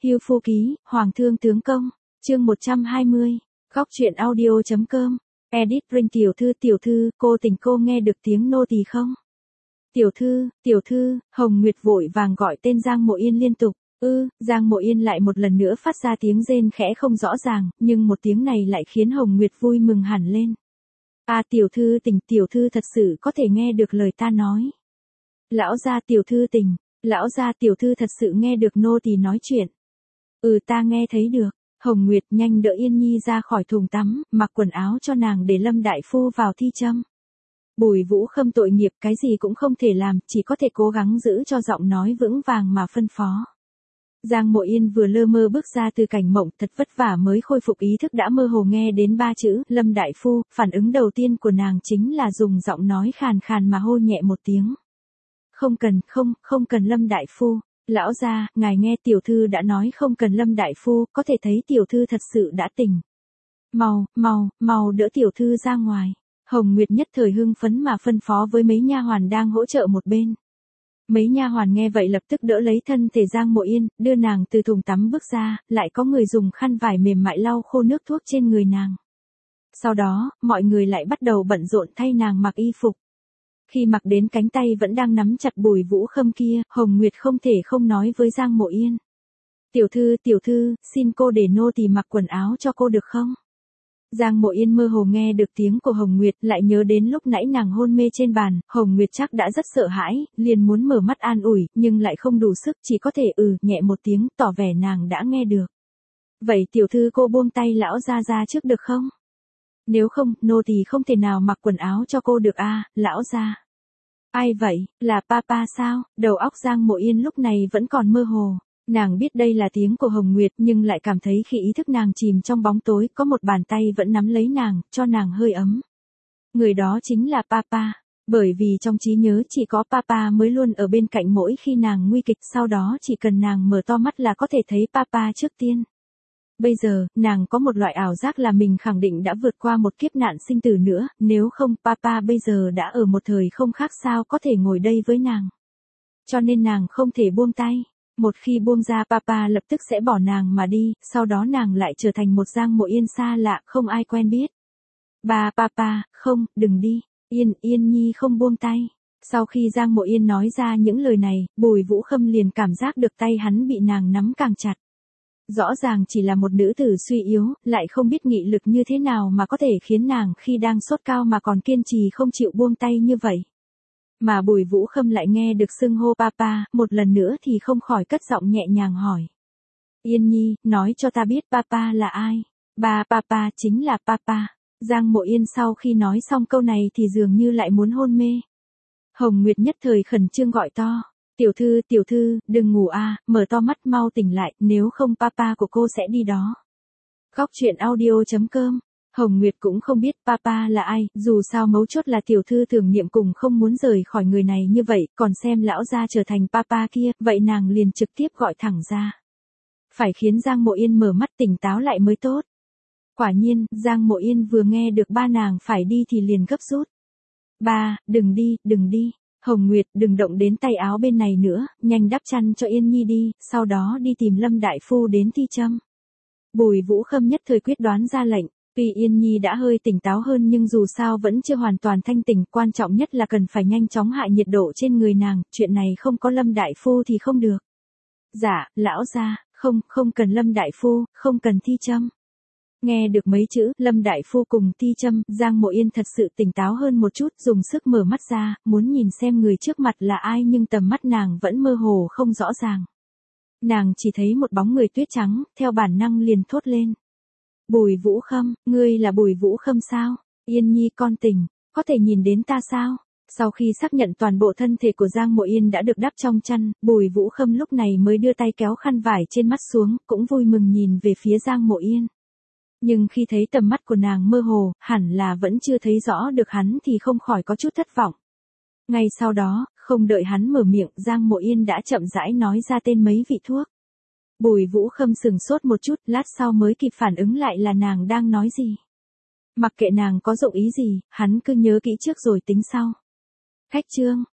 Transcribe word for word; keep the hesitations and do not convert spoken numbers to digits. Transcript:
Hưu Phu Ký, Hoàng Thương Tướng Công, chương một trăm hai mươi, góc truyện audio.com, edit Ring tiểu thư tiểu thư, cô tỉnh cô nghe được tiếng nô tỳ không? Tiểu thư, tiểu thư, Hồng Nguyệt vội vàng gọi tên Giang Mộ Yên liên tục, ư, Giang Mộ Yên lại một lần nữa phát ra tiếng rên khẽ không rõ ràng, nhưng một tiếng này lại khiến Hồng Nguyệt vui mừng hẳn lên. À tiểu thư tỉnh, tiểu thư thật sự có thể nghe được lời ta nói. Lão gia tiểu thư tỉnh, lão gia tiểu thư thật sự nghe được nô tỳ nói chuyện. Ừ ta nghe thấy được. Hồng Nguyệt nhanh đỡ Yên Nhi ra khỏi thùng tắm, mặc quần áo cho nàng để Lâm đại phu vào thi châm. Bùi Vũ Khâm tội nghiệp cái gì cũng không thể làm, chỉ có thể cố gắng giữ cho giọng nói vững vàng mà phân phó. Giang Mộ Yên vừa lơ mơ bước ra từ cảnh mộng, thật vất vả mới khôi phục ý thức đã mơ hồ nghe đến ba chữ Lâm đại phu, phản ứng đầu tiên của nàng chính là dùng giọng nói khàn khàn mà hô nhẹ một tiếng. Không cần, không, không cần Lâm đại phu. Lão gia, ngài nghe tiểu thư đã nói không cần Lâm đại phu, có thể thấy tiểu thư thật sự đã tỉnh. Mau, mau, mau đỡ tiểu thư ra ngoài. Hồng Nguyệt nhất thời hưng phấn mà phân phó với mấy nha hoàn đang hỗ trợ một bên. Mấy nha hoàn nghe vậy lập tức đỡ lấy thân thể Giang Mộ Yên, đưa nàng từ thùng tắm bước ra, lại có người dùng khăn vải mềm mại lau khô nước thuốc trên người nàng. Sau đó, mọi người lại bắt đầu bận rộn thay nàng mặc y phục. Khi mặc đến cánh tay vẫn đang nắm chặt Bùi Vũ Khâm kia, Hồng Nguyệt không thể không nói với Giang Mộ Yên. Tiểu thư, tiểu thư, xin cô để nô tỳ mặc quần áo cho cô được không? Giang Mộ Yên mơ hồ nghe được tiếng của Hồng Nguyệt, lại nhớ đến lúc nãy nàng hôn mê trên bàn, Hồng Nguyệt chắc đã rất sợ hãi, liền muốn mở mắt an ủi, nhưng lại không đủ sức, chỉ có thể ừ nhẹ một tiếng, tỏ vẻ nàng đã nghe được. Vậy tiểu thư cô buông tay lão gia ra trước được không? Nếu không, nô tỳ không thể nào mặc quần áo cho cô được a, à, lão gia. Ai vậy, là papa sao? Đầu óc Giang Mộ Yên lúc này vẫn còn mơ hồ. Nàng biết đây là tiếng của Hồng Nguyệt nhưng lại cảm thấy khi ý thức nàng chìm trong bóng tối có một bàn tay vẫn nắm lấy nàng, cho nàng hơi ấm. Người đó chính là papa, bởi vì trong trí nhớ chỉ có papa mới luôn ở bên cạnh mỗi khi nàng nguy kịch, sau đó chỉ cần nàng mở to mắt là có thể thấy papa trước tiên. Bây giờ, nàng có một loại ảo giác là mình khẳng định đã vượt qua một kiếp nạn sinh tử nữa, nếu không papa bây giờ đã ở một thời không khác sao có thể ngồi đây với nàng. Cho nên nàng không thể buông tay. Một khi buông ra papa lập tức sẽ bỏ nàng mà đi, sau đó nàng lại trở thành một Giang Mộ Yên xa lạ, không ai quen biết. Ba papa, không, đừng đi. Yên, Yên Nhi không buông tay. Sau khi Giang Mộ Yên nói ra những lời này, Bùi Vũ Khâm liền cảm giác được tay hắn bị nàng nắm càng chặt. Rõ ràng chỉ là một nữ tử suy yếu, lại không biết nghị lực như thế nào mà có thể khiến nàng khi đang sốt cao mà còn kiên trì không chịu buông tay như vậy. Mà Bùi Vũ Khâm lại nghe được xưng hô papa, một lần nữa thì không khỏi cất giọng nhẹ nhàng hỏi. Yên Nhi, nói cho ta biết papa là ai? Ba papa chính là papa. Giang Mộ Yên sau khi nói xong câu này thì dường như lại muốn hôn mê. Hồng Nguyệt nhất thời khẩn trương gọi to. Tiểu thư, tiểu thư, đừng ngủ a, mở to mắt mau tỉnh lại, nếu không papa của cô sẽ đi đó. Góc truyện audio.com. Hồng Nguyệt cũng không biết papa là ai, dù sao mấu chốt là tiểu thư tưởng niệm cùng không muốn rời khỏi người này như vậy, còn xem lão gia trở thành papa kia, vậy nàng liền trực tiếp gọi thẳng ra. Phải khiến Giang Mộ Yên mở mắt tỉnh táo lại mới tốt. Quả nhiên, Giang Mộ Yên vừa nghe được ba nàng phải đi thì liền gấp rút. Ba, đừng đi, đừng đi. Hồng Nguyệt, đừng động đến tay áo bên này nữa, nhanh đắp chăn cho Yên Nhi đi, sau đó đi tìm Lâm đại phu đến thi châm. Bùi Vũ Khâm nhất thời quyết đoán ra lệnh. Tuy Yên Nhi đã hơi tỉnh táo hơn nhưng dù sao vẫn chưa hoàn toàn thanh tỉnh, quan trọng nhất là cần phải nhanh chóng hạ nhiệt độ trên người nàng, chuyện này không có Lâm đại phu thì không được. Dạ, lão gia, không, không cần Lâm đại phu, không cần thi châm. Nghe được mấy chữ Lâm đại phu cùng thi châm, Giang Mộ Yên thật sự tỉnh táo hơn một chút, dùng sức mở mắt ra, muốn nhìn xem người trước mặt là ai nhưng tầm mắt nàng vẫn mơ hồ không rõ ràng. Nàng chỉ thấy một bóng người tuyết trắng, theo bản năng liền thốt lên. Bùi Vũ Khâm, ngươi là Bùi Vũ Khâm sao? Yên Nhi con tỉnh, có thể nhìn đến ta sao? Sau khi xác nhận toàn bộ thân thể của Giang Mộ Yên đã được đắp trong chăn, Bùi Vũ Khâm lúc này mới đưa tay kéo khăn vải trên mắt xuống, cũng vui mừng nhìn về phía Giang Mộ Yên. Nhưng khi thấy tầm mắt của nàng mơ hồ, hẳn là vẫn chưa thấy rõ được hắn thì không khỏi có chút thất vọng. Ngay sau đó, không đợi hắn mở miệng, Giang Mộ Yên đã chậm rãi nói ra tên mấy vị thuốc. Bùi Vũ Khâm sừng sốt một chút, lát sau mới kịp phản ứng lại là nàng đang nói gì. Mặc kệ nàng có dụng ý gì, hắn cứ nhớ kỹ trước rồi tính sau. Khách trương,